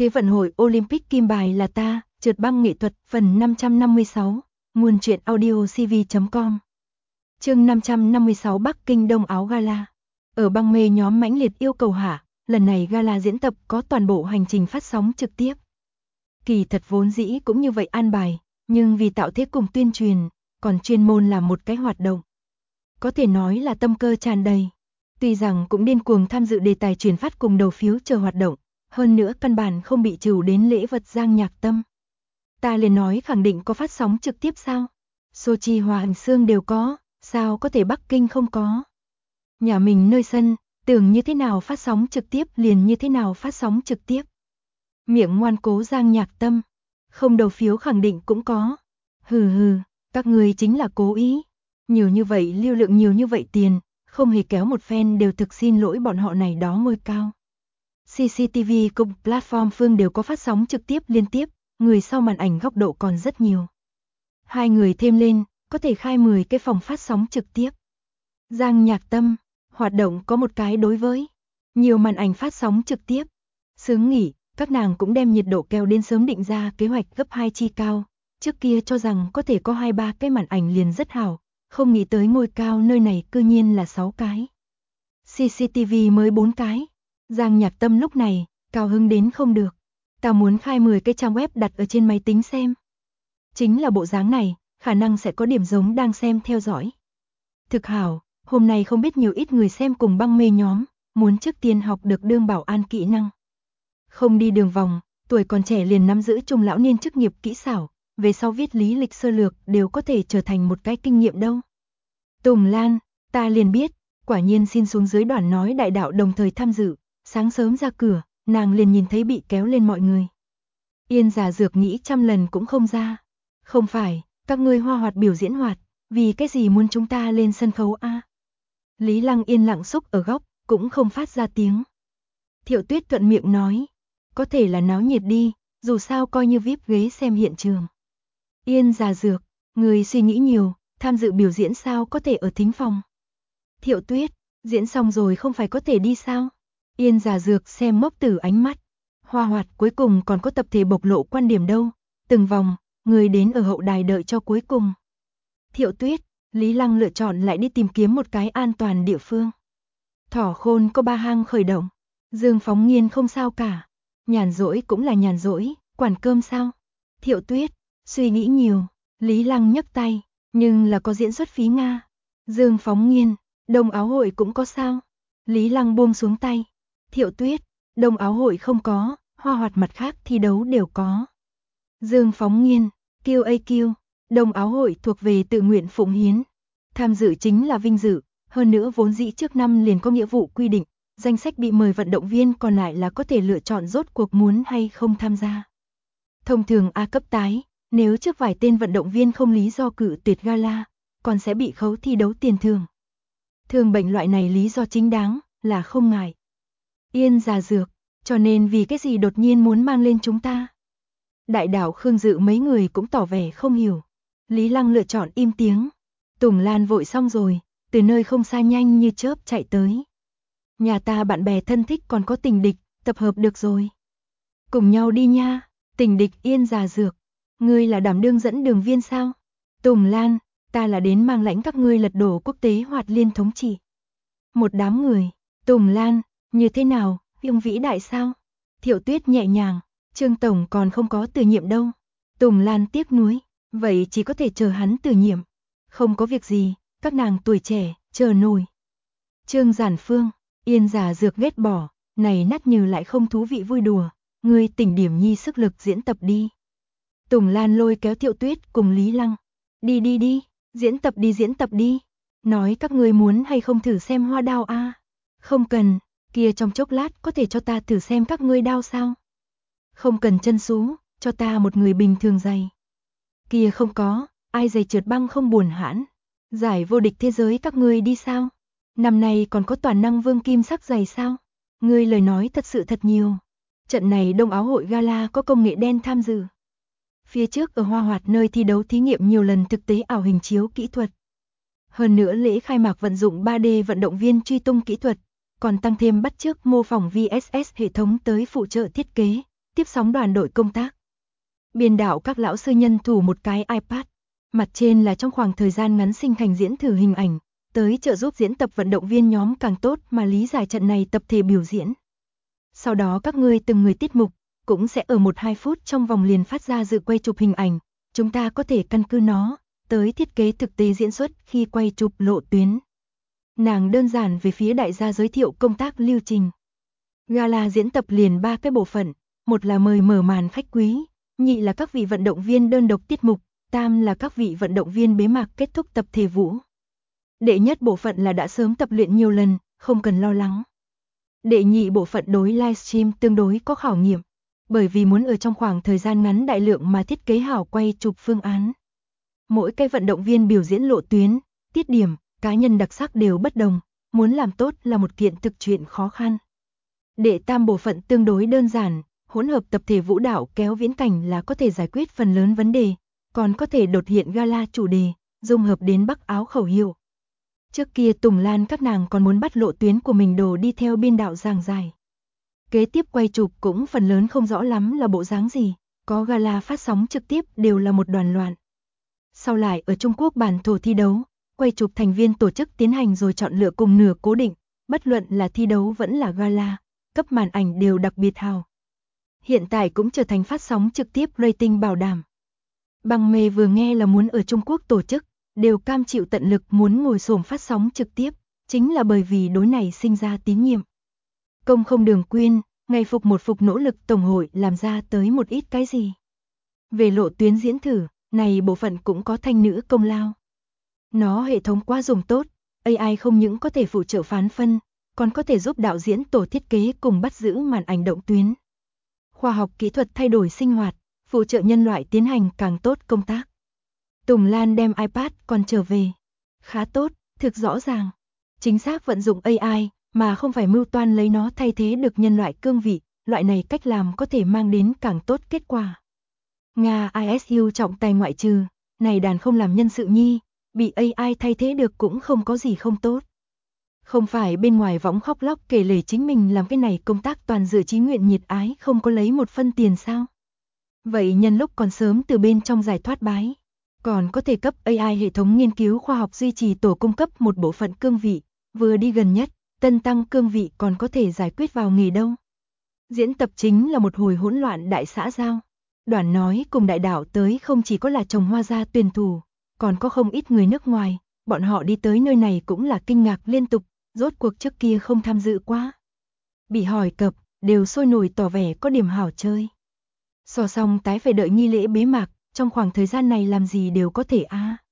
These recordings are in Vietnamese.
Thế vận hội Olympic kim bài là ta, trượt băng nghệ thuật phần 556, nguồn truyện audio cv.com. Chương 556 Bắc Kinh Đông Áo Gala. Ở băng mê nhóm mãnh liệt yêu cầu hạ, lần này gala diễn tập có toàn bộ hành trình phát sóng trực tiếp. Kỳ thật vốn dĩ cũng như vậy an bài, nhưng vì tạo thế cùng tuyên truyền, còn chuyên môn làm một cái hoạt động. Có thể nói là tâm cơ tràn đầy. Tuy rằng cũng điên cuồng tham dự đề tài truyền phát cùng đầu phiếu chờ hoạt động, hơn nữa căn bản không bị trừ đến lễ vật Giang Nhạc Tâm. Ta liền nói khẳng định có phát sóng trực tiếp sao? Sochi Hòa Hành Xương đều có, sao có thể Bắc Kinh không có? Nhà mình nơi sân, tưởng như thế nào phát sóng trực tiếp liền như thế nào phát sóng trực tiếp. Miệng ngoan cố Giang Nhạc Tâm, không đầu phiếu khẳng định cũng có. Hừ, các người chính là cố ý. Nhiều như vậy lưu lượng nhiều như vậy tiền, không hề kéo một fan đều thực xin lỗi bọn họ này đó ngôi cao. CCTV cùng platform phương đều có phát sóng trực tiếp liên tiếp, người sau màn ảnh góc độ còn rất nhiều. Hai người thêm lên, có thể khai 10 cái phòng phát sóng trực tiếp. Giang Nhạc Tâm, hoạt động có một cái đối với nhiều màn ảnh phát sóng trực tiếp. Sướng nghỉ, các nàng cũng đem nhiệt độ kéo đến sớm định ra kế hoạch gấp 2 chi cao. Trước kia cho rằng có thể có 2-3 cái màn ảnh liền rất hảo, không nghĩ tới ngôi cao nơi này cư nhiên là 6 cái. CCTV mới 4 cái. Giang Nhạc Tâm lúc này, cao hứng đến không được. Ta muốn khai 10 cái trang web đặt ở trên máy tính xem. Chính là bộ dáng này, khả năng sẽ có điểm giống đang xem theo dõi. Thực hảo, hôm nay không biết nhiều ít người xem cùng băng mê nhóm, muốn trước tiên học được đương bảo an kỹ năng. Không đi đường vòng, tuổi còn trẻ liền nắm giữ trung lão niên chức nghiệp kỹ xảo, về sau viết lý lịch sơ lược đều có thể trở thành một cái kinh nghiệm đâu. Tùng Lan, ta liền biết, quả nhiên xin xuống dưới đoàn nói đại đạo đồng thời tham dự, sáng sớm ra cửa, nàng liền nhìn thấy bị kéo lên mọi người. Yên Giả Dược nghĩ trăm lần cũng không ra. Không phải, các ngươi hoa hoạt biểu diễn hoạt, vì cái gì muốn chúng ta lên sân khấu a? Lý Lăng yên lặng xúc ở góc, cũng không phát ra tiếng. Thiệu Tuyết thuận miệng nói, có thể là náo nhiệt đi, dù sao coi như VIP ghế xem hiện trường. Yên Giả Dược, người suy nghĩ nhiều, tham dự biểu diễn sao có thể ở thính phòng. Thiệu Tuyết, diễn xong rồi không phải có thể đi sao? Yên Giả Dược xem Mốc Tử ánh mắt. Hoa hoạt cuối cùng còn có tập thể bộc lộ quan điểm đâu. Từng vòng, người đến ở hậu đài đợi cho cuối cùng. Thiệu Tuyết, Lý Lăng lựa chọn lại đi tìm kiếm một cái an toàn địa phương. Thỏ Khôn có 3 hang khởi động. Dương Phóng Nghiên không sao cả. Nhàn rỗi cũng là nhàn rỗi, quản cơm sao? Thiệu Tuyết, suy nghĩ nhiều. Lý Lăng nhấc tay, nhưng là có diễn xuất phí Nga. Dương Phóng Nghiên, Đông Áo Hội cũng có sao? Lý Lăng buông xuống tay. Thiệu Tuyết, Đông Áo Hội không có, hoa hoạt mặt khác thi đấu đều có. Dương Phóng Nghiên, QAQ, Đông Áo Hội thuộc về tự nguyện phụng hiến. Tham dự chính là vinh dự, hơn nữa vốn dĩ trước năm liền có nghĩa vụ quy định, danh sách bị mời vận động viên còn lại là có thể lựa chọn rốt cuộc muốn hay không tham gia. Thông thường A cấp tái, nếu trước vài tên vận động viên không lý do cự tuyệt gala, còn sẽ bị khấu thi đấu tiền thưởng. Thường bệnh loại này lý do chính đáng, là không ngại. Yên Giả Dược, cho nên vì cái gì đột nhiên muốn mang lên chúng ta? Đại đảo Khương Dự mấy người cũng tỏ vẻ không hiểu. Lý Lăng lựa chọn im tiếng. Tùng Lan vội xong rồi, từ nơi không xa nhanh như chớp chạy tới. Nhà ta bạn bè thân thích còn có Tình Địch, tập hợp được rồi. Cùng nhau đi nha. Tình Địch Yên Giả Dược, ngươi là đảm đương dẫn đường viên sao? Tùng Lan, ta là đến mang lãnh các ngươi lật đổ quốc tế hoạt liên thống trị. Một đám người. Tùng Lan, như thế nào, ông vĩ đại sao? Thiệu Tuyết nhẹ nhàng, Trương Tổng còn không có từ nhiệm đâu. Tùng Lan tiếc nuối, vậy chỉ có thể chờ hắn từ nhiệm. Không có việc gì, các nàng tuổi trẻ, chờ nổi. Trương Giản Phương, Yên Giả Dược ghét bỏ, này nát như lại không thú vị vui đùa, ngươi tỉnh điểm nhi sức lực diễn tập đi. Tùng Lan lôi kéo Thiệu Tuyết cùng Lý Lăng. Đi, diễn tập đi. Nói các ngươi muốn hay không thử xem hoa đao a? Không cần, kia trong chốc lát có thể cho ta thử xem các ngươi đao sao? Không cần chân sú, cho ta một người bình thường giày. Kia không có, ai giày trượt băng không buồn hãn. Giải vô địch thế giới các ngươi đi sao? Năm nay còn có toàn năng vương kim sắc giày sao? Ngươi lời nói thật sự thật nhiều. Trận này Đông Áo Hội Gala có công nghệ đen tham dự. Phía trước ở Hoa Hoạt nơi thi đấu thí nghiệm nhiều lần thực tế ảo hình chiếu kỹ thuật. Hơn nữa lễ khai mạc vận dụng 3D vận động viên truy tung kỹ thuật, còn tăng thêm bắt chước mô phỏng VSS hệ thống tới phụ trợ thiết kế, tiếp sóng đoàn đội công tác. Biên đạo các lão sư nhân thủ một cái iPad, mặt trên là trong khoảng thời gian ngắn sinh thành diễn thử hình ảnh, tới trợ giúp diễn tập vận động viên nhóm càng tốt mà lý giải trận này tập thể biểu diễn. Sau đó các ngươi từng người tiết mục, cũng sẽ ở 1-2 phút trong vòng liền phát ra dự quay chụp hình ảnh, chúng ta có thể căn cứ nó, tới thiết kế thực tế diễn xuất khi quay chụp lộ tuyến. Nàng đơn giản về phía đại gia giới thiệu công tác lưu trình. Gala diễn tập liền 3 cái bộ phận, một là mời mở màn khách quý, nhị là các vị vận động viên đơn độc tiết mục, tam là các vị vận động viên bế mạc kết thúc tập thể vũ. Đệ nhất bộ phận là đã sớm tập luyện nhiều lần, không cần lo lắng. Đệ nhị bộ phận đối livestream tương đối có khảo nghiệm, bởi vì muốn ở trong khoảng thời gian ngắn đại lượng mà thiết kế hảo quay chụp phương án. Mỗi cái vận động viên biểu diễn lộ tuyến, tiết điểm, cá nhân đặc sắc đều bất đồng, muốn làm tốt là một kiện thực chuyện khó khăn. Đệ tam bộ phận tương đối đơn giản, hỗn hợp tập thể vũ đạo kéo viễn cảnh là có thể giải quyết phần lớn vấn đề, còn có thể đột hiện gala chủ đề, dung hợp đến Bắc áo khẩu hiệu. Trước kia Tùng Lan các nàng còn muốn bắt lộ tuyến của mình đồ đi theo biên đạo giảng giải. Kế tiếp quay chụp cũng phần lớn không rõ lắm là bộ dáng gì, có gala phát sóng trực tiếp đều là một đoàn loạn. Sau lại ở Trung Quốc bản thổ thi đấu, quay chụp thành viên tổ chức tiến hành rồi chọn lựa cùng nửa cố định, bất luận là thi đấu vẫn là gala, cấp màn ảnh đều đặc biệt hào. Hiện tại cũng trở thành phát sóng trực tiếp rating bảo đảm. Băng mê vừa nghe là muốn ở Trung Quốc tổ chức, đều cam chịu tận lực muốn ngồi xổm phát sóng trực tiếp, chính là bởi vì đối này sinh ra tín nhiệm. Công không Đường Quyên, ngày phục một phục nỗ lực tổng hội làm ra tới một ít cái gì. Về lộ tuyến diễn thử, này bộ phận cũng có thanh nữ công lao. Nó hệ thống quá dùng tốt, AI không những có thể phụ trợ phán phân, còn có thể giúp đạo diễn tổ thiết kế cùng bắt giữ màn ảnh động tuyến. Khoa học kỹ thuật thay đổi sinh hoạt, phụ trợ nhân loại tiến hành càng tốt công tác. Tùng Lan đem iPad còn trở về. Khá tốt, thực rõ ràng. Chính xác vận dụng AI, mà không phải mưu toan lấy nó thay thế được nhân loại cương vị, loại này cách làm có thể mang đến càng tốt kết quả. Nga ISU trọng tài ngoại trừ, này đàn không làm nhân sự nhi, bị AI thay thế được cũng không có gì không tốt. Không phải bên ngoài võng khóc lóc kể lể chính mình làm cái này công tác toàn dựa chí nguyện nhiệt ái không có lấy một phân tiền sao. Vậy nhân lúc còn sớm từ bên trong giải thoát bái, còn có thể cấp AI hệ thống nghiên cứu khoa học duy trì tổ cung cấp một bộ phận cương vị, vừa đi gần nhất, tân tăng cương vị còn có thể giải quyết vào nghề đâu. Diễn tập chính là một hồi hỗn loạn đại xã giao. Đoàn nói cùng đại đảo tới không chỉ có là trồng hoa gia tuyển thủ, còn có không ít người nước ngoài, bọn họ đi tới nơi này cũng là kinh ngạc liên tục, rốt cuộc trước kia không tham dự quá. Bị hỏi cập, đều sôi nổi tỏ vẻ có điểm hảo chơi. So xong tái phải đợi nghi lễ bế mạc, trong khoảng thời gian này làm gì đều có thể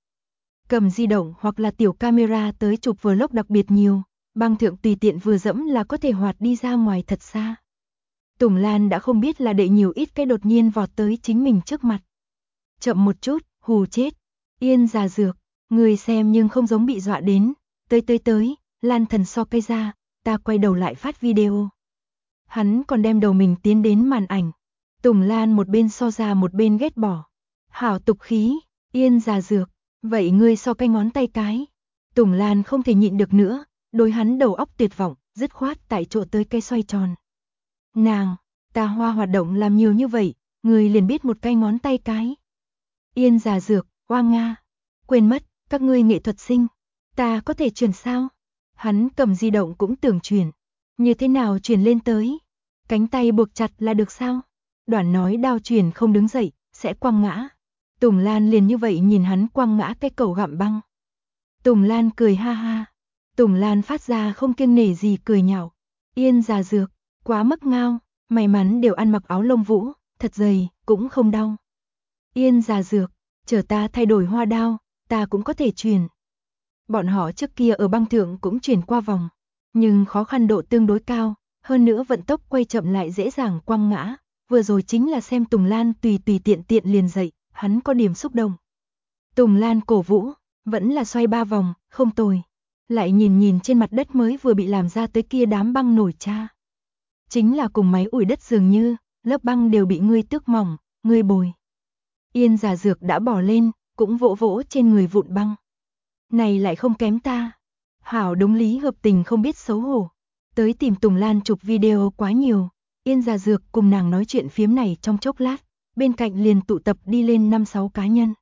cầm di động hoặc là tiểu camera tới chụp vlog đặc biệt nhiều, băng thượng tùy tiện vừa dẫm là có thể hoạt đi ra ngoài thật xa. Tùng Lan đã không biết là đệ nhiều ít cái đột nhiên vọt tới chính mình trước mặt. Chậm một chút, hù chết. Yên già dược, người xem nhưng không giống bị dọa đến. Tới, Lan thần so cây ra, ta quay đầu lại phát video. Hắn còn đem đầu mình tiến đến màn ảnh. Tùng Lan một bên so ra một bên ghét bỏ. Hảo tục khí, yên già dược, vậy ngươi so cái ngón tay cái. Tùng Lan không thể nhịn được nữa, đối hắn đầu óc tuyệt vọng, dứt khoát tại chỗ tới cây xoay tròn. Nàng, ta hoa hoạt động làm nhiều như vậy, người liền biết một cái ngón tay cái. Yên già dược, oa nga. Quên mất, các ngươi nghệ thuật sinh. Ta có thể truyền sao? Hắn cầm di động cũng tưởng truyền. Như thế nào truyền lên tới? Cánh tay buộc chặt là được sao? Đoàn nói đao truyền không đứng dậy, sẽ quăng ngã. Tùng Lan liền như vậy nhìn hắn quăng ngã cái cầu gặm băng. Tùng Lan cười ha ha. Tùng Lan phát ra không kiêng nể gì cười nhạo. Yên già dược, quá mức ngao, may mắn đều ăn mặc áo lông vũ, thật dày, cũng không đau. Yên già dược, chờ ta thay đổi hoa đao, ta cũng có thể truyền. Bọn họ trước kia ở băng thượng cũng truyền qua vòng, nhưng khó khăn độ tương đối cao, hơn nữa vận tốc quay chậm lại dễ dàng quăng ngã. Vừa rồi chính là xem Tùng Lan tùy tiện liền dậy, hắn có điểm xúc động. Tùng Lan cổ vũ, vẫn là xoay 3 vòng, không tồi. Lại nhìn trên mặt đất mới vừa bị làm ra tới kia đám băng nổi cha. Chính là cùng máy ủi đất dường như, lớp băng đều bị ngươi tước mỏng, ngươi bồi. Yên già dược đã bỏ lên, cũng vỗ vỗ trên người vụn băng. Này lại không kém ta. Hảo đúng lý hợp tình không biết xấu hổ. Tới tìm Tùng Lan chụp video quá nhiều, Yên Giả Dược cùng nàng nói chuyện phiếm này trong chốc lát, bên cạnh liền tụ tập đi lên 5-6 cá nhân.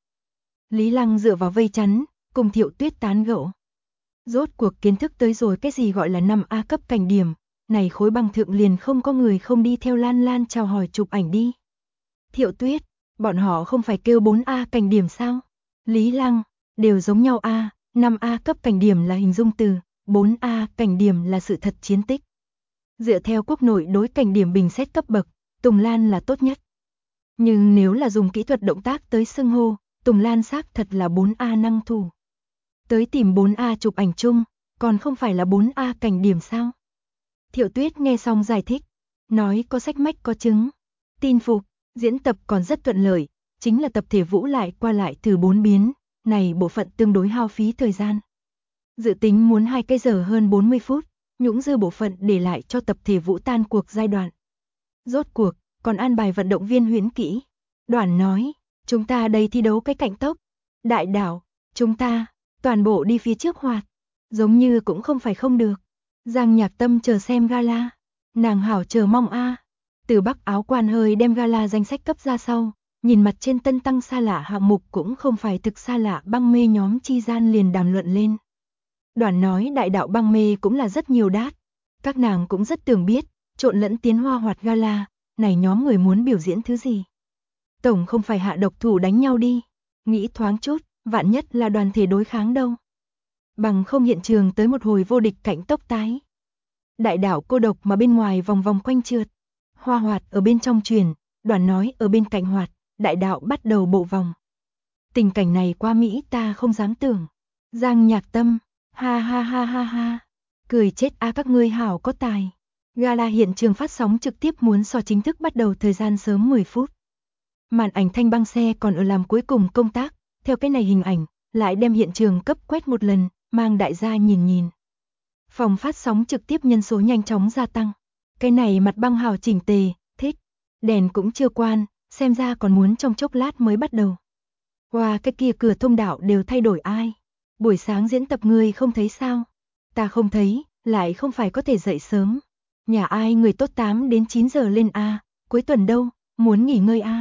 Lý Lăng dựa vào vây chắn, cùng Thiệu Tuyết tán gẫu. Rốt cuộc kiến thức tới rồi cái gì gọi là 5A cấp cảnh điểm, này khối băng thượng liền không có người không đi theo Lan Lan chào hỏi chụp ảnh đi. Thiệu Tuyết, bọn họ không phải kêu 4A cảnh điểm sao? Lý Lăng, đều giống nhau A, 5A cấp cảnh điểm là hình dung từ, 4A cảnh điểm là sự thật chiến tích. Dựa theo quốc nội đối cảnh điểm bình xét cấp bậc, Tùng Lan là tốt nhất. Nhưng nếu là dùng kỹ thuật động tác tới xưng hô, Tùng Lan xác thật là 4A năng thủ. Tới tìm 4A chụp ảnh chung, còn không phải là 4A cảnh điểm sao? Thiệu Tuyết nghe xong giải thích, nói có sách mách có chứng. Tin phục, diễn tập còn rất thuận lợi, chính là tập thể vũ lại qua lại từ 4 biến, này bộ phận tương đối hao phí thời gian. Dự tính muốn 2 cái giờ hơn 40 phút, nhũng dư bộ phận để lại cho tập thể vũ tan cuộc giai đoạn. Rốt cuộc, còn an bài vận động viên huyễn kỹ. Đoàn nói, chúng ta đây thi đấu cái cạnh tốc. Đại đảo, chúng ta, toàn bộ đi phía trước hoạt. Giống như cũng không phải không được. Giang Nhạc Tâm chờ xem gala. Nàng hảo chờ mong a. Từ Bắc áo quan hơi đem gala danh sách cấp ra sau. Nhìn mặt trên tân tăng xa lạ hạng mục cũng không phải thực xa lạ, băng mê nhóm chi gian liền đàm luận lên. Đoàn nói đại đạo băng mê cũng là rất nhiều đát. Các nàng cũng rất tưởng biết, trộn lẫn tiến hoa hoạt gala, này nhóm người muốn biểu diễn thứ gì. Tổng không phải hạ độc thủ đánh nhau đi. Nghĩ thoáng chút, vạn nhất là đoàn thể đối kháng đâu. Bằng không hiện trường tới một hồi vô địch cảnh tốc tái. Đại đảo cô độc mà bên ngoài vòng vòng quanh trượt. Hoa hoạt ở bên trong truyền, Đoàn nói ở bên cạnh hoạt, đại đạo bắt đầu bộ vòng. Tình cảnh này qua Mỹ ta không dám tưởng. Giang Nhạc Tâm, ha ha ha ha ha, cười chết a các ngươi hảo có tài. Gala hiện trường phát sóng trực tiếp muốn so chính thức bắt đầu thời gian sớm 10 phút. Màn ảnh thanh băng xe còn ở làm cuối cùng công tác, theo cái này hình ảnh, lại đem hiện trường cấp quét một lần, mang đại gia nhìn nhìn. Phòng phát sóng trực tiếp nhân số nhanh chóng gia tăng. Cái này mặt băng hào chỉnh tề, thích. Đèn cũng chưa quan, xem ra còn muốn trong chốc lát mới bắt đầu. Wow, cái kia cửa thông đạo đều thay đổi ai? Buổi sáng diễn tập người không thấy sao? Ta không thấy, lại không phải có thể dậy sớm. Nhà ai người tốt 8 đến 9 giờ lên a, cuối tuần đâu, muốn nghỉ ngơi a.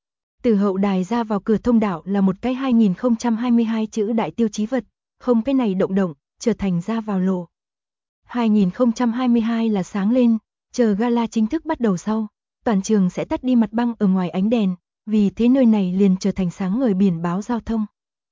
Từ hậu đài ra vào cửa thông đạo là một cái 2022 chữ đại tiêu chí vật, không cái này động, trở thành ra vào lộ. 2022 là sáng lên, chờ gala chính thức bắt đầu sau, toàn trường sẽ tắt đi mặt băng ở ngoài ánh đèn, vì thế nơi này liền trở thành sáng ngời biển báo giao thông.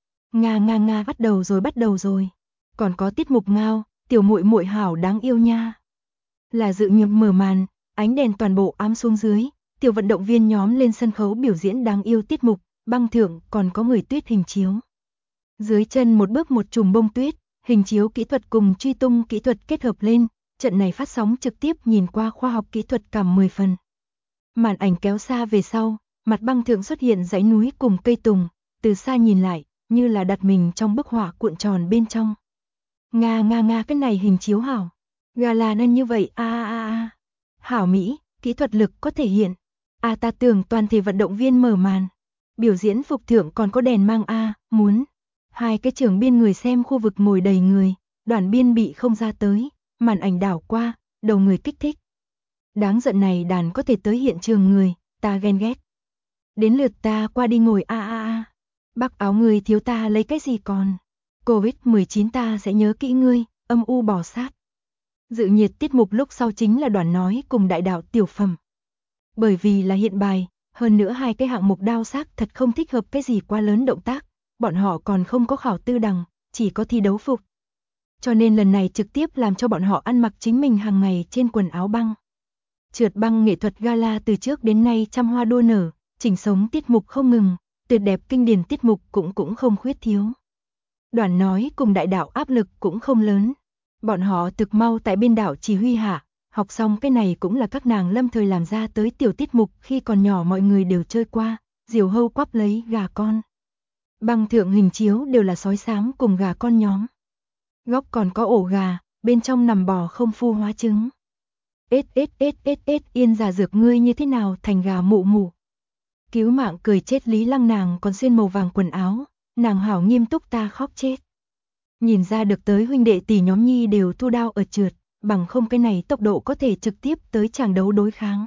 Nga bắt đầu rồi. Còn có tiết mục ngao, tiểu muội muội hảo đáng yêu nha. Là dự nghiệp mở màn, ánh đèn toàn bộ ám xuống dưới, tiểu vận động viên nhóm lên sân khấu biểu diễn đáng yêu tiết mục, băng thượng còn có người tuyết hình chiếu. Dưới chân một bước một chùm bông tuyết, hình chiếu kỹ thuật cùng truy tung kỹ thuật kết hợp lên, trận này phát sóng trực tiếp nhìn qua khoa học kỹ thuật cảm 10 phần. Màn ảnh kéo xa về sau, mặt băng thượng xuất hiện dãy núi cùng cây tùng, từ xa nhìn lại, như là đặt mình trong bức họa cuộn tròn bên trong. Nga cái này hình chiếu hảo. Gala nên như vậy a. Hảo Mỹ, kỹ thuật lực có thể hiện. Ta tưởng toàn thể vận động viên mở màn. Biểu diễn phục thượng còn có đèn mang muốn. Hai cái trường biên người xem khu vực ngồi đầy người, đoàn biên bị không ra tới, màn ảnh đảo qua, đầu người kích thích. Đáng giận này đàn có thể tới hiện trường người, ta ghen ghét. Đến lượt ta qua đi ngồi Bác áo người thiếu ta lấy cái gì còn. Covid-19 ta sẽ nhớ kỹ ngươi, âm u bỏ sát. Dự nhiệt tiết mục lúc sau chính là Đoàn nói cùng đại đạo tiểu phẩm. Bởi vì là hiện bài, hơn nữa hai cái hạng mục đao xác thật không thích hợp cái gì quá lớn động tác, bọn họ còn không có khảo tư đằng, chỉ có thi đấu phục. Cho nên lần này trực tiếp làm cho bọn họ ăn mặc chính mình hàng ngày trên quần áo băng. Trượt băng nghệ thuật gala từ trước đến nay trăm hoa đua nở, chỉnh sống tiết mục không ngừng, tuyệt đẹp kinh điển tiết mục cũng không khuyết thiếu. Đoàn nói cùng đại đạo áp lực cũng không lớn. Bọn họ thực mau tại bên đảo chỉ huy hạ, học xong cái này cũng là các nàng lâm thời làm ra tới tiểu tiết mục khi còn nhỏ mọi người đều chơi qua, diều hâu quắp lấy gà con. Băng thượng hình chiếu đều là sói xám cùng gà con nhóm. Góc còn có ổ gà, bên trong nằm bò không phu hóa trứng. Yên Giả Dược ngươi như thế nào thành gà mụ mụ. Cứu mạng cười chết Lý Lăng, nàng còn xuyên màu vàng quần áo, nàng hảo nghiêm túc ta khóc chết. Nhìn ra được tới huynh đệ tỷ nhóm nhi đều thu đao ở trượt, bằng không cái này tốc độ có thể trực tiếp tới tràng đấu đối kháng.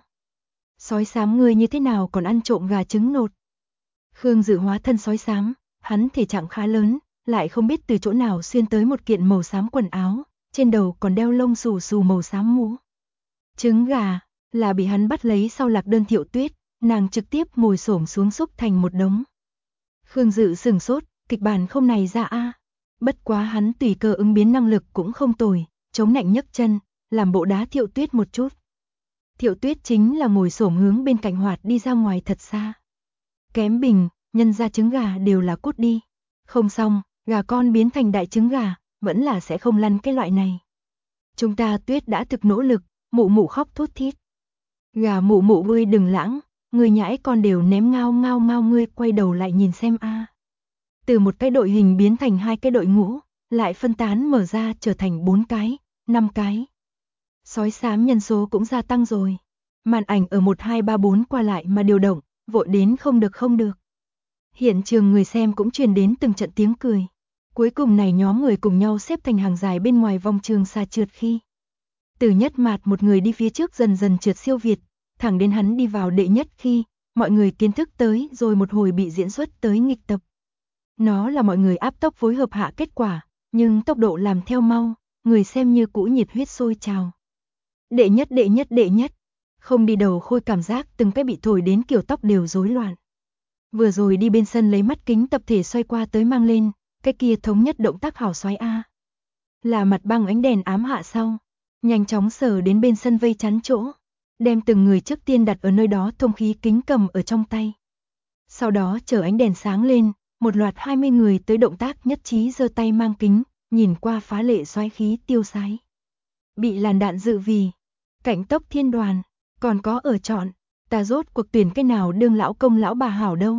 Sói xám ngươi như thế nào còn ăn trộm gà trứng nột? Khương Dự hóa thân sói xám, hắn thể trạng khá lớn, lại không biết từ chỗ nào xuyên tới một kiện màu xám quần áo, trên đầu còn đeo lông xù xù màu xám mũ. Trứng gà, là bị hắn bắt lấy sau lạc đơn Thiệu Tuyết, nàng trực tiếp ngồi xổm xuống xúc thành một đống. Khương Dự sửng sốt, kịch bản không này ra a. Bất quá hắn tùy cơ ứng biến năng lực cũng không tồi, chống nạnh nhấc chân, làm bộ đá Thiệu Tuyết một chút. Thiệu Tuyết chính là ngồi xổm hướng bên cạnh hoạt đi ra ngoài thật xa. Kém bình, nhân ra trứng gà đều là cút đi. Không xong, gà con biến thành đại trứng gà, vẫn là sẽ không lăn cái loại này. Chúng ta Tuyết đã thực nỗ lực, mụ mụ khóc thút thít. Gà mụ mụ ngươi đừng lãng, người nhãi con đều ném ngao ngao ngao, ngươi quay đầu lại nhìn xem a. Từ một cái đội hình biến thành hai cái đội ngũ, lại phân tán mở ra trở thành 4 cái, 5 cái. Sói xám nhân số cũng gia tăng rồi. Màn ảnh ở 1 2 3 4 qua lại mà điều động, vội đến không được không được. Hiện trường người xem cũng truyền đến từng trận tiếng cười. Cuối cùng này nhóm người cùng nhau xếp thành hàng dài bên ngoài vòng trường xa trượt khi. Từ nhất mạt một người đi phía trước dần dần trượt siêu việt, thẳng đến hắn đi vào đệ nhất khi, mọi người kiến thức tới rồi một hồi bị diễn xuất tới nghịch tập. Nó là mọi người áp tốc phối hợp hạ kết quả, nhưng tốc độ làm theo mau, người xem như cũ nhiệt huyết sôi trào. Đệ nhất, không đi đầu Khôi cảm giác từng cái bị thổi đến kiểu tóc đều rối loạn. Vừa rồi đi bên sân lấy mắt kính tập thể xoay qua tới mang lên, cái kia thống nhất động tác hảo xoáy a. Là mặt băng ánh đèn ám hạ sau, nhanh chóng sờ đến bên sân vây chắn chỗ, đem từng người trước tiên đặt ở nơi đó thông khí kính cầm ở trong tay. Sau đó chờ ánh đèn sáng lên, một loạt 20 người tới động tác nhất trí giơ tay mang kính, nhìn qua phá lệ xoáy khí tiêu sái. Bị làn đạn dự vì, cảnh tốc thiên đoàn, còn có ở chọn, ta rốt cuộc tuyển cái nào đương lão công lão bà hảo đâu.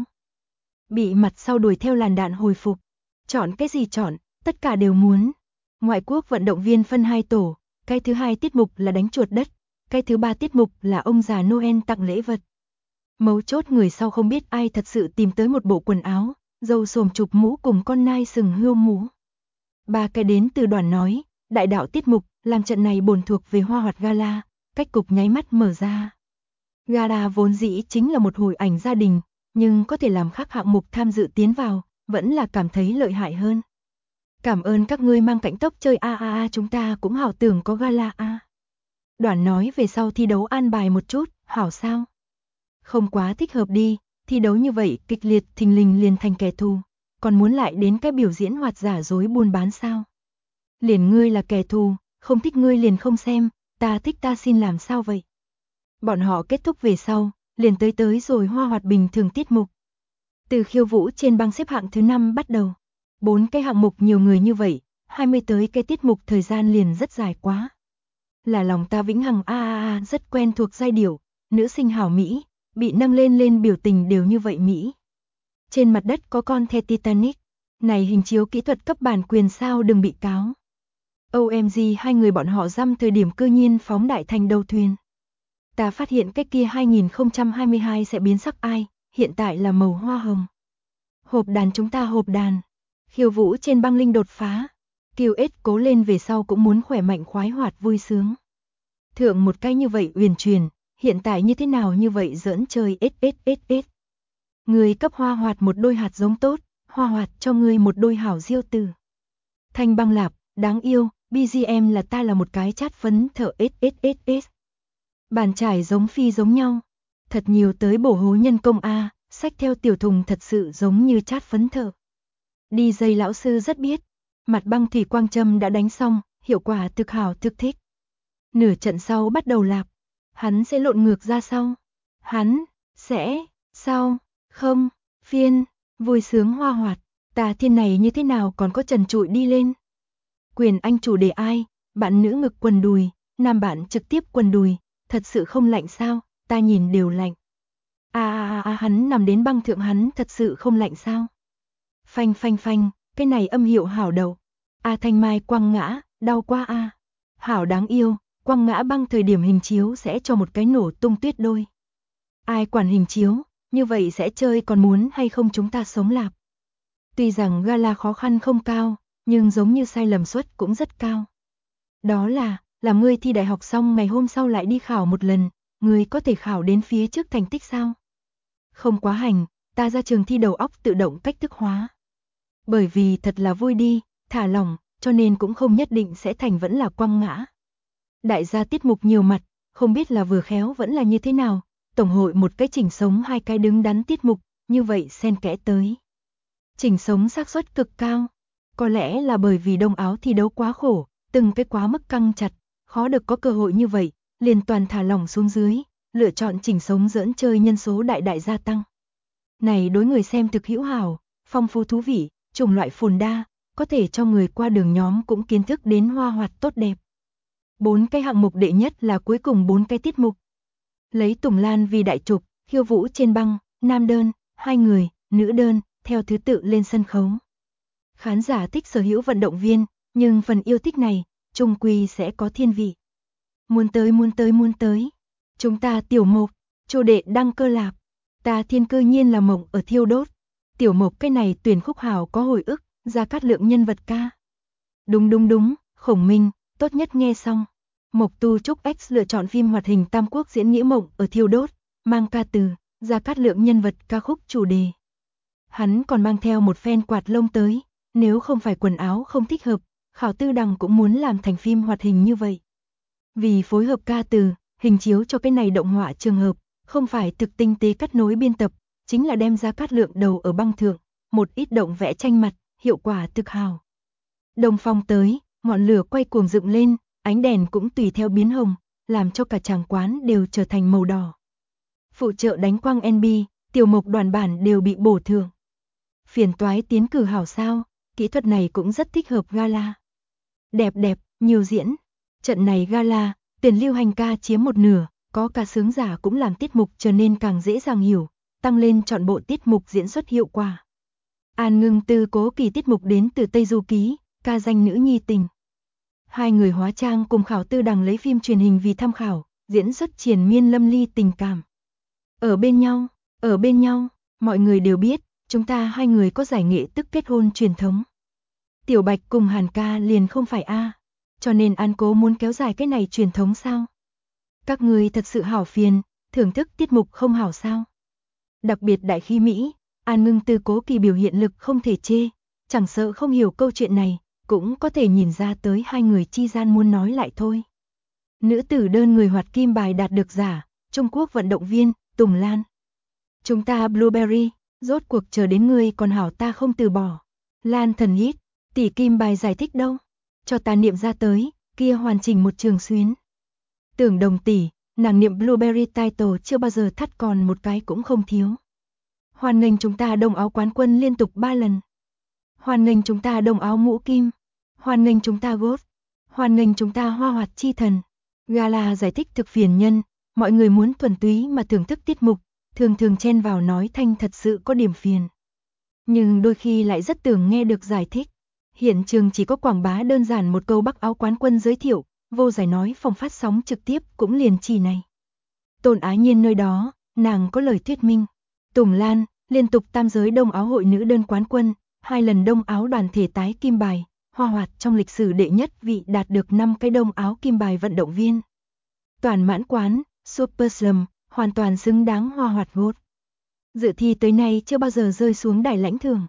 Bị mặt sau đuổi theo làn đạn hồi phục, chọn cái gì chọn, tất cả đều muốn. Ngoại quốc vận động viên phân 2 tổ, cái thứ 2 tiết mục là đánh chuột đất, cái thứ 3 tiết mục là ông già Noel tặng lễ vật. Mấu chốt người sau không biết ai thật sự tìm tới một bộ quần áo, dâu xồm chụp mũ cùng con nai sừng hươu mũ. 3 cái đến từ đoàn nói, đại đạo tiết mục, làm trận này bổn thuộc về Hoa Hoạt Gala, cách cục nháy mắt mở ra. Gala vốn dĩ chính là một hồi ảnh gia đình, nhưng có thể làm khác hạng mục tham dự tiến vào, vẫn là cảm thấy lợi hại hơn. Cảm ơn các ngươi mang cảnh tốc chơi chúng ta cũng hảo tưởng có gala a. Đoàn nói về sau thi đấu an bài một chút, hảo sao? Không quá thích hợp đi, thi đấu như vậy kịch liệt thình lình liền thành kẻ thù, còn muốn lại đến cái biểu diễn hoạt giả dối buôn bán sao? Liền ngươi là kẻ thù, không thích ngươi liền không xem, ta thích ta xin làm sao vậy? Bọn họ kết thúc về sau, liền tới rồi Hoa Hoạt bình thường tiết mục. Từ khiêu vũ trên băng xếp hạng thứ 5 bắt đầu. 4 cái hạng mục nhiều người như vậy, 20 tới cái tiết mục thời gian liền rất dài quá. Là lòng ta vĩnh hằng rất quen thuộc giai điệu, nữ sinh hảo Mỹ, bị nâng lên biểu tình đều như vậy Mỹ. Trên mặt đất có con the Titanic, này hình chiếu kỹ thuật cấp bản quyền sao đừng bị cáo. OMG hai người bọn họ dăm thời điểm cư nhiên phóng đại thành đầu thuyền. Ta phát hiện cái kia 2022 sẽ biến sắc ai, hiện tại là màu hoa hồng. Hộp đàn chúng ta hộp đàn. Khiêu vũ trên băng linh đột phá. Kiều ết cố lên về sau cũng muốn khỏe mạnh khoái hoạt vui sướng. Thượng một cái như vậy uyển chuyển, hiện tại như thế nào như vậy giỡn chơi ết. Người cấp Hoa Hoạt một đôi hạt giống tốt, Hoa Hoạt cho người một đôi hảo diêu tử. Thanh băng lạp, đáng yêu, BGM là ta là một cái chát phấn thở ết. Bàn trải giống phi giống nhau. Thật nhiều tới bổ hố nhân công a, xách theo tiểu thùng thật sự giống như chát phấn thở. DJ lão sư rất biết, mặt băng thủy quang châm đã đánh xong, hiệu quả thực hảo thực thích. Nửa trận sau bắt đầu lạp, hắn sẽ lộn ngược ra sau. Hắn sẽ sau, không, phiên, vui sướng Hoa Hoạt, tà thiên này như thế nào còn có trần trụi đi lên. Quyền anh chủ đề ai, bạn nữ ngực quần đùi, nam bạn trực tiếp quần đùi, thật sự không lạnh sao, ta nhìn đều lạnh. Hắn nằm đến băng thượng hắn thật sự không lạnh sao. Phanh, cái này âm hiệu hảo đầu. Thanh Mai quăng ngã, đau quá a. Hảo đáng yêu, quăng ngã băng thời điểm hình chiếu sẽ cho một cái nổ tung tuyết đôi. Ai quản hình chiếu, như vậy sẽ chơi còn muốn hay không chúng ta sống lạp. Tuy rằng gala khó khăn không cao, nhưng giống như sai lầm suất cũng rất cao. Đó là, làm ngươi thi đại học xong ngày hôm sau lại đi khảo một lần, ngươi có thể khảo đến phía trước thành tích sao? Không quá hành, ta ra trường thi đầu óc tự động cách thức hóa. Bởi vì thật là vui đi, thả lỏng, cho nên cũng không nhất định sẽ thành vẫn là quăng ngã. Đại gia tiết mục nhiều mặt, không biết là vừa khéo vẫn là như thế nào, tổng hội một cái chỉnh sống hai cái đứng đắn tiết mục, như vậy xen kẽ tới. Chỉnh sống xác suất cực cao, có lẽ là bởi vì đông áo thi đấu quá khổ, từng cái quá mức căng chặt, khó được có cơ hội như vậy, liền toàn thả lỏng xuống dưới, lựa chọn chỉnh sống giỡn chơi nhân số đại đại gia tăng. Này đối người xem thực hữu hảo, phong phú thú vị, chủng loại phồn đa, có thể cho người qua đường nhóm cũng kiến thức đến hoa hoạt tốt đẹp. 4 cái hạng mục đệ nhất là cuối cùng 4 cái tiết mục. Lấy Tùng Lan vì đại trục, khiêu vũ trên băng, nam đơn, 2 người, nữ đơn, theo thứ tự lên sân khấu. Khán giả thích sở hữu vận động viên, nhưng phần yêu thích này, chung quy sẽ có thiên vị. Muốn tới. Chúng ta tiểu mộc, chủ đệ đăng cơ lạp. Ta thiên cơ nhiên là mộng ở thiêu đốt. Tiểu mộc cái này tuyển khúc hào có hồi ức, Gia Cát Lượng nhân vật ca. Đúng, Khổng Minh, tốt nhất nghe xong. Mộc Tu Trúc X lựa chọn phim hoạt hình Tam Quốc diễn nghĩa mộng ở thiêu đốt, mang ca từ, Gia Cát Lượng nhân vật ca khúc chủ đề. Hắn còn mang theo một phen quạt lông tới, nếu không phải quần áo không thích hợp, Khảo Tư Đằng cũng muốn làm thành phim hoạt hình như vậy. Vì phối hợp ca từ, hình chiếu cho cái này động họa trường hợp, không phải thực tinh tế cắt nối biên tập, chính là đem Gia Cát Lượng đầu ở băng thượng, một ít động vẽ tranh mặt, hiệu quả thực hào. Đông phong tới, ngọn lửa quay cuồng dựng lên, ánh đèn cũng tùy theo biến hồng, làm cho cả tràng quán đều trở thành màu đỏ. Phụ trợ đánh quang NB, tiểu mộc đoàn bản đều bị bổ thưởng. Phiền toái tiến cử hảo sao, kỹ thuật này cũng rất thích hợp gala. Đẹp, nhiều diễn. Trận này gala, tiền lưu hành ca chiếm một nửa, có ca sướng giả cũng làm tiết mục trở nên càng dễ dàng hiểu, tăng lên trọn bộ tiết mục diễn xuất hiệu quả. An Ngưng Tư Cố Kỳ tiết mục đến từ Tây Du Ký, ca danh nữ nhi tình. 2 người hóa trang cùng Khảo Tư Đằng lấy phim truyền hình vì tham khảo, diễn xuất triền miên lâm ly tình cảm. Ở bên nhau, mọi người đều biết, chúng ta 2 người có giải nghệ tức kết hôn truyền thống. Tiểu Bạch cùng Hàn ca liền không phải a, cho nên An Cố muốn kéo dài cái này truyền thống sao? Các người thật sự hảo phiền, thưởng thức tiết mục không hảo sao? Đặc biệt đại khí Mỹ, An Ngưng Tư Cố Kỳ biểu hiện lực không thể chê, chẳng sợ không hiểu câu chuyện này, cũng có thể nhìn ra tới 2 người chi gian muốn nói lại thôi. Nữ tử đơn người hoạt kim bài đạt được giả, Trung Quốc vận động viên, Tùng Lan. Chúng ta Blueberry, rốt cuộc chờ đến ngươi còn hảo ta không từ bỏ. Lan Thần Hít, tỷ kim bài giải thích đâu? Cho ta niệm ra tới, kia hoàn chỉnh một trường xuyến. Tưởng Đồng tỷ, nàng niệm Blueberry title chưa bao giờ thắt còn một cái cũng không thiếu. Hoan nghênh chúng ta Đông Áo quán quân liên tục 3 lần. Hoan nghênh chúng ta Đông Áo ngũ kim. Hoan nghênh chúng ta Gold. Hoan nghênh chúng ta Hoa Hoạt chi thần. Gala giải thích thực phiền nhân, mọi người muốn thuần túy mà thưởng thức tiết mục, thường chen vào nói thanh thật sự có điểm phiền. Nhưng đôi khi lại rất tưởng nghe được giải thích. Hiện trường chỉ có quảng bá đơn giản một câu Bắc Áo quán quân giới thiệu, vô giải nói phòng phát sóng trực tiếp cũng liền chỉ này. Tôn Ái Nhiên nơi đó, nàng có lời thuyết minh. Tùng Lan, liên tục tam giới Đông Áo hội nữ đơn quán quân, 2 lần Đông Áo đoàn thể tái kim bài, Hoa Hoạt trong lịch sử đệ nhất vị đạt được 5 cái Đông Áo kim bài vận động viên. Toàn mãn quán, Super Slam, hoàn toàn xứng đáng Hoa Hoạt Gold. Dự thi tới nay chưa bao giờ rơi xuống đài lãnh thưởng.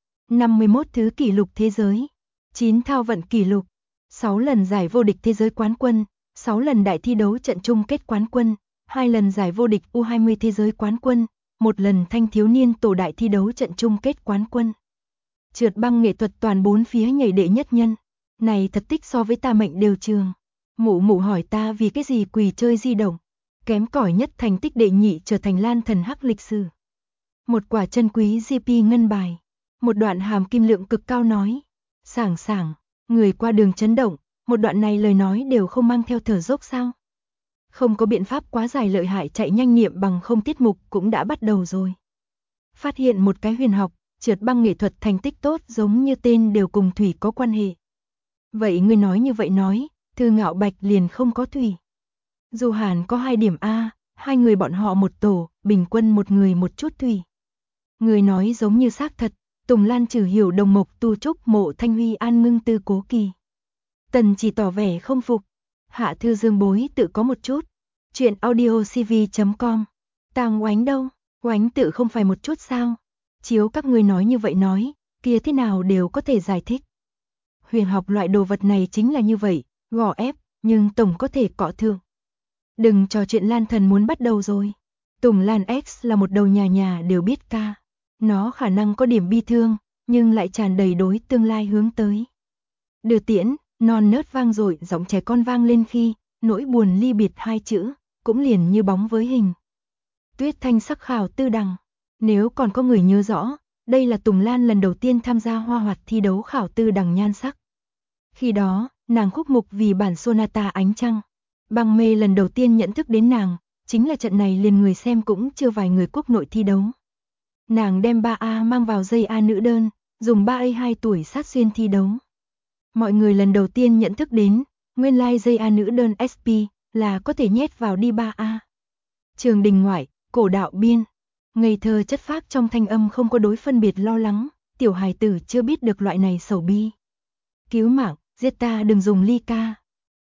51 thứ kỷ lục thế giới, 9 thao vận kỷ lục, 6 lần giải vô địch thế giới quán quân, 6 lần đại thi đấu trận chung kết quán quân, 2 lần giải vô địch U20 thế giới quán quân, 1 lần thanh thiếu niên tổ đại thi đấu trận chung kết quán quân. Trượt băng nghệ thuật toàn 4 phía nhảy đệ nhất nhân, này thật tích so với ta mệnh đều trường. Mụ hỏi ta vì cái gì quỳ chơi di động, kém cỏi nhất thành tích đệ nhị trở thành Lan Thần Hắc lịch sử. Một quả chân quý GP ngân bài, một đoạn hàm kim lượng cực cao nói, sảng, người qua đường chấn động, một đoạn này lời nói đều không mang theo thở dốc sao? Không có biện pháp quá dài lợi hại chạy nhanh niệm bằng không tiết mục cũng đã bắt đầu rồi. Phát hiện một cái huyền học, trượt băng nghệ thuật thành tích tốt giống như tên đều cùng thủy có quan hệ. Vậy ngươi nói như vậy nói, Thư Ngạo Bạch liền không có thủy. Du Hàn có 2 điểm A, 2 người bọn họ một tổ, bình quân một người một chút thủy. Người nói giống như xác thật, Tùng Lan Trừ Hiểu Đồng Mộc Tu Trúc Mộ Thanh Huy An Ngưng Tư Cố Kỳ. Tần chỉ tỏ vẻ không phục, Hạ thư Dương bối tự có một chút. Chuyện audiocv.com. Tang Oánh đâu? Oánh tự không phải một chút sao? Chiếu các ngươi nói như vậy nói, kia thế nào đều có thể giải thích. Huyền học loại đồ vật này chính là như vậy, gò ép, nhưng tổng có thể cọ thượng. Đừng trò chuyện Lan Thần muốn bắt đầu rồi. Tùng Lan X là một đầu nhà đều biết ca. Nó khả năng có điểm bi thương, nhưng lại tràn đầy đối tương lai hướng tới. Đưa tiễn, non nớt vang dội giọng trẻ con vang lên khi, nỗi buồn ly biệt hai chữ, cũng liền như bóng với hình. Tuyết Thanh sắc khảo tư đằng. Nếu còn có người nhớ rõ, đây là Tùng Lan lần đầu tiên tham gia hoa hoạt thi đấu khảo tư đằng nhan sắc. Khi đó, nàng khúc mục vì bản sonata ánh trăng. Băng mê lần đầu tiên nhận thức đến nàng, chính là trận này liền người xem cũng chưa vài người quốc nội thi đấu. Nàng đem 3A mang vào dây A nữ đơn, dùng 3A 2 tuổi sát xuyên thi đấu. Mọi người lần đầu tiên nhận thức đến, nguyên lai dây A nữ đơn SP, là có thể nhét vào đi 3A. Trường đình ngoại, cổ đạo biên, ngây thơ chất phác trong thanh âm không có đối phân biệt lo lắng, tiểu hài tử chưa biết được loại này sầu bi. Cứu mạng, giết ta đừng dùng ly ca.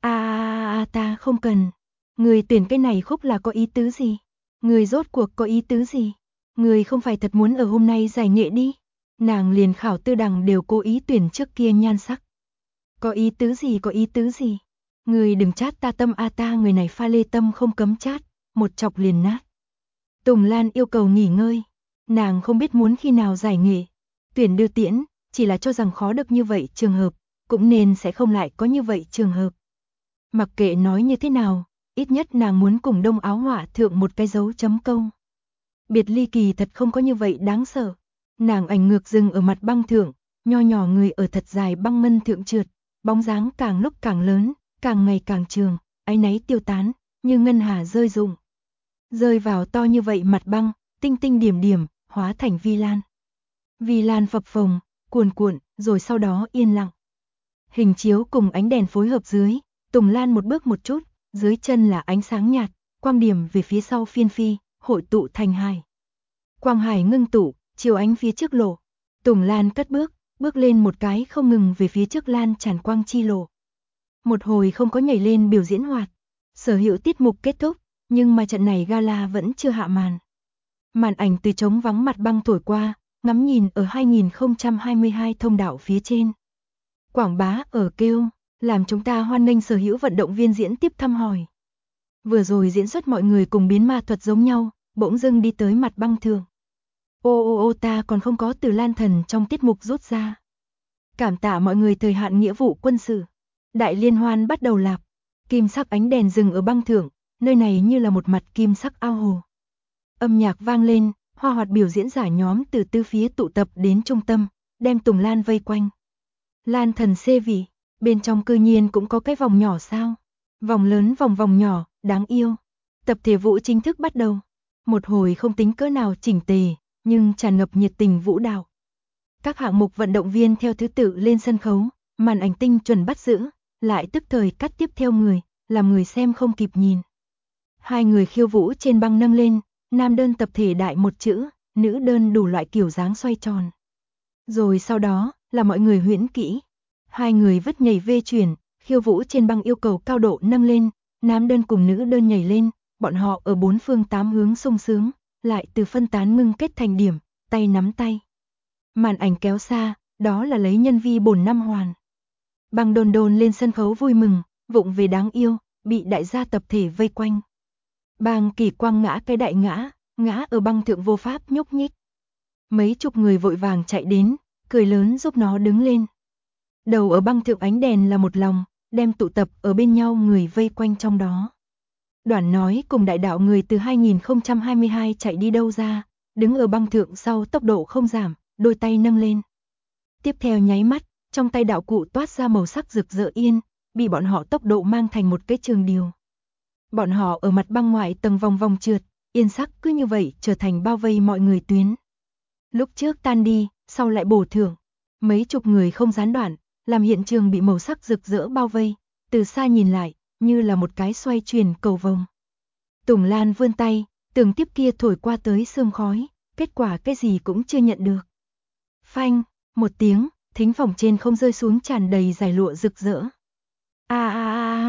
Ta không cần. Người tuyển cái này khúc là có ý tứ gì? Người rốt cuộc có ý tứ gì? Người không phải thật muốn ở hôm nay giải nghệ đi. Nàng liền khảo tư đằng đều cố ý tuyển trước kia nhan sắc. Có ý tứ gì có ý tứ gì? Người đừng chát ta tâm ta người này pha lê tâm không cấm chát, một chọc liền nát. Tùng Lan yêu cầu nghỉ ngơi. Nàng không biết muốn khi nào giải nghệ. Tuyển đưa tiễn, chỉ là cho rằng khó được như vậy trường hợp, cũng nên sẽ không lại có như vậy trường hợp. Mặc kệ nói như thế nào, ít nhất nàng muốn cùng Đông Áo họa thượng một cái dấu chấm câu. Biệt ly kỳ thật không có như vậy đáng sợ. Nàng ảnh ngược dừng ở mặt băng thượng, nho nhỏ người ở thật dài băng mân thượng trượt, bóng dáng càng lúc càng lớn, càng ngày càng trường, áy náy tiêu tán, như ngân hà rơi rụng. Rơi vào to như vậy mặt băng, tinh tinh điểm điểm, hóa thành vi lan. Vi lan phập phồng, cuồn cuộn, rồi sau đó yên lặng. Hình chiếu cùng ánh đèn phối hợp dưới, Tùng Lan một bước một chút, dưới chân là ánh sáng nhạt, quang điểm về phía sau phiên phi, hội tụ thành hải. Quang hải ngưng tụ, chiếu ánh phía trước lộ. Tùng Lan cất bước, bước lên một cái không ngừng về phía trước lan tràn quang chi lộ. Một hồi không có nhảy lên biểu diễn hoạt. Sở hữu tiết mục kết thúc, nhưng mà trận này gala vẫn chưa hạ màn. Màn ảnh từ trống vắng mặt băng thổi qua, ngắm nhìn ở 2022 thông đạo phía trên. Quảng bá ở kêu, làm chúng ta hoan nghênh sở hữu vận động viên diễn tiếp thăm hỏi. Vừa rồi diễn xuất mọi người cùng biến ma thuật giống nhau, bỗng dưng đi tới mặt băng thường. Ta còn không có từ Lan Thần trong tiết mục rút ra. Cảm tạ mọi người thời hạn nghĩa vụ quân sự. Đại liên hoan bắt đầu lạp. Kim sắc ánh đèn rừng ở băng thượng, nơi này như là một mặt kim sắc ao hồ. Âm nhạc vang lên, hoa hoạt biểu diễn giả nhóm từ tư phía tụ tập đến trung tâm, đem Tùng Lan vây quanh. Lan Thần xê vị, bên trong cư nhiên cũng có cái vòng nhỏ sao? Vòng lớn vòng nhỏ, đáng yêu. Tập thể vũ chính thức bắt đầu. Một hồi không tính cỡ nào chỉnh tề, nhưng tràn ngập nhiệt tình vũ đạo. Các hạng mục vận động viên theo thứ tự lên sân khấu, màn ảnh tinh chuẩn bắt giữ, lại tức thời cắt tiếp theo người, làm người xem không kịp nhìn. Hai người khiêu vũ trên băng nâng lên, nam đơn tập thể đại một chữ, nữ đơn đủ loại kiểu dáng xoay tròn. Rồi sau đó, là mọi người huyễn kỹ. Hai người vứt nhảy vê chuyển, khiêu vũ trên băng yêu cầu cao độ nâng lên, nam đơn cùng nữ đơn nhảy lên, bọn họ ở bốn phương tám hướng sung sướng, lại từ phân tán ngưng kết thành điểm, tay nắm tay. Màn ảnh kéo xa, đó là lấy nhân vi bổn năm hoàn. Băng đồn đồn lên sân khấu vui mừng, vụng về đáng yêu, bị đại gia tập thể vây quanh. Bang Kỳ Quang ngã cái đại ngã ở băng thượng vô pháp nhúc nhích. Mấy chục người vội vàng chạy đến, cười lớn giúp nó đứng lên. Đầu ở băng thượng ánh đèn là một lòng, đem tụ tập ở bên nhau người vây quanh trong đó. Đoản nói cùng đại đạo người từ 2022 chạy đi đâu ra, đứng ở băng thượng sau tốc độ không giảm, đôi tay nâng lên. Tiếp theo nháy mắt, trong tay đạo cụ toát ra màu sắc rực rỡ yên, bị bọn họ tốc độ mang thành một cái trường điều. Bọn họ ở mặt băng ngoại tầng vòng trượt, yên sắc cứ như vậy trở thành bao vây mọi người tuyến. Lúc trước tan đi, sau lại bổ thưởng. Mấy chục người không gián đoạn, làm hiện trường bị màu sắc rực rỡ bao vây, từ xa nhìn lại, như là một cái xoay chuyển cầu vồng. Tùng Lan vươn tay, tường tiếp kia thổi qua tới sương khói, kết quả cái gì cũng chưa nhận được. Phanh, một tiếng, thính phòng trên không rơi xuống tràn đầy giải lụa rực rỡ.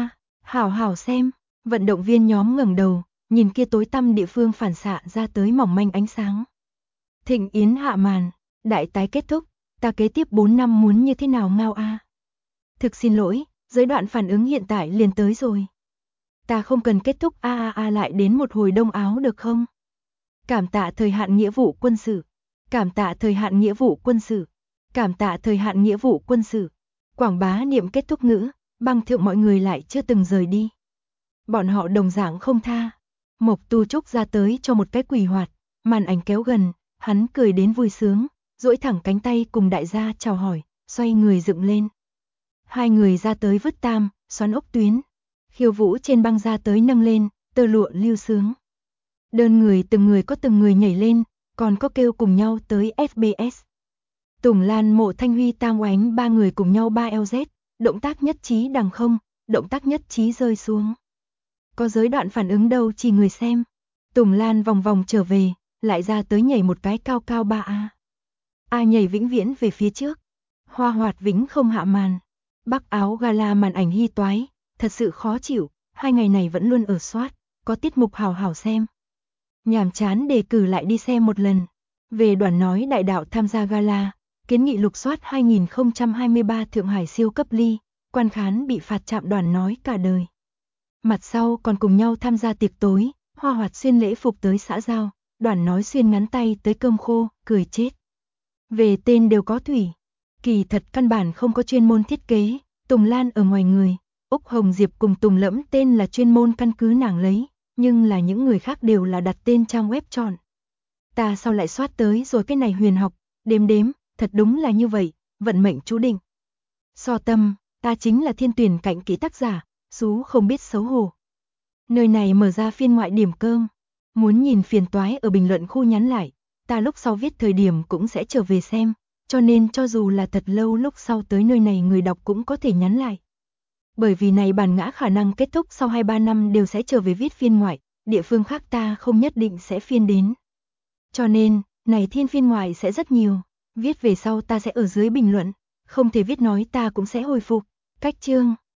Hảo hảo xem, vận động viên nhóm ngẩng đầu, nhìn kia tối tăm địa phương phản xạ ra tới mỏng manh ánh sáng. Thịnh yến hạ màn, đại tái kết thúc, ta kế tiếp 4 năm muốn như thế nào ngao a? Thực xin lỗi, giới đoạn phản ứng hiện tại liền tới rồi. Ta không cần kết thúc lại đến một hồi đông áo được không? Cảm tạ thời hạn nghĩa vụ quân sự. Cảm tạ thời hạn nghĩa vụ quân sự. Cảm tạ thời hạn nghĩa vụ quân sự. Quảng bá niệm kết thúc ngữ, băng thượng mọi người lại chưa từng rời đi. Bọn họ đồng dạng không tha. Mộc Tu Trúc ra tới cho một cái quỳ hoạt, màn ảnh kéo gần, hắn cười đến vui sướng, duỗi thẳng cánh tay cùng đại gia chào hỏi, xoay người dựng lên. Hai người ra tới vứt tam, xoắn ốc tuyến. Khiêu Vũ trên băng ra tới nâng lên, tơ lụa lưu sướng. Đơn người từng người có từng người nhảy lên, còn có kêu cùng nhau tới SBS. Tùng Lan Mộ Thanh Huy Tam Oánh ba người cùng nhau 3LZ, động tác nhất trí đằng không, động tác nhất trí rơi xuống. Có giới đoạn phản ứng đâu chỉ người xem. Tùng Lan vòng vòng trở về, lại ra tới nhảy một cái cao cao 3A. A nhảy vĩnh viễn về phía trước. Hoa Hoạt vĩnh không hạ màn. Bắc Áo Gala màn ảnh hy toái, thật sự khó chịu, 2 ngày này vẫn luôn ở soát, có tiết mục hào hảo xem. Nhàm chán đề cử lại đi xem một lần. Về đoàn nói đại đạo tham gia gala, kiến nghị lục soát 2023 Thượng Hải siêu cấp ly, quan khán bị phạt chạm đoàn nói cả đời. Mặt sau còn cùng nhau tham gia tiệc tối, Hoa Hoạt xuyên lễ phục tới xã giao, đoàn nói xuyên ngắn tay tới cơm khô, cười chết. Về tên đều có thủy, kỳ thật căn bản không có chuyên môn thiết kế, Tùng Lan ở ngoài người, Úc Hồng Diệp cùng Tùng Lẫm tên là chuyên môn căn cứ nàng lấy, nhưng là những người khác đều là đặt tên trang web chọn. Ta sau lại soát tới rồi cái này huyền học, đếm, thật đúng là như vậy, vận mệnh chú định. So tâm, ta chính là thiên tuyển cạnh kỹ tác giả, xú không biết xấu hổ. Nơi này mở ra phiên ngoại điểm cơm, muốn nhìn phiền toái ở bình luận khu nhắn lại, ta lúc sau viết thời điểm cũng sẽ trở về xem, cho nên cho dù là thật lâu lúc sau tới nơi này người đọc cũng có thể nhắn lại. Bởi vì này bản ngã khả năng kết thúc sau 2-3 năm đều sẽ trở về viết phiên ngoại, địa phương khác ta không nhất định sẽ phiên đến. Cho nên, này thiên phiên ngoại sẽ rất nhiều, viết về sau ta sẽ ở dưới bình luận, không thể viết nói ta cũng sẽ hồi phục. Cách chương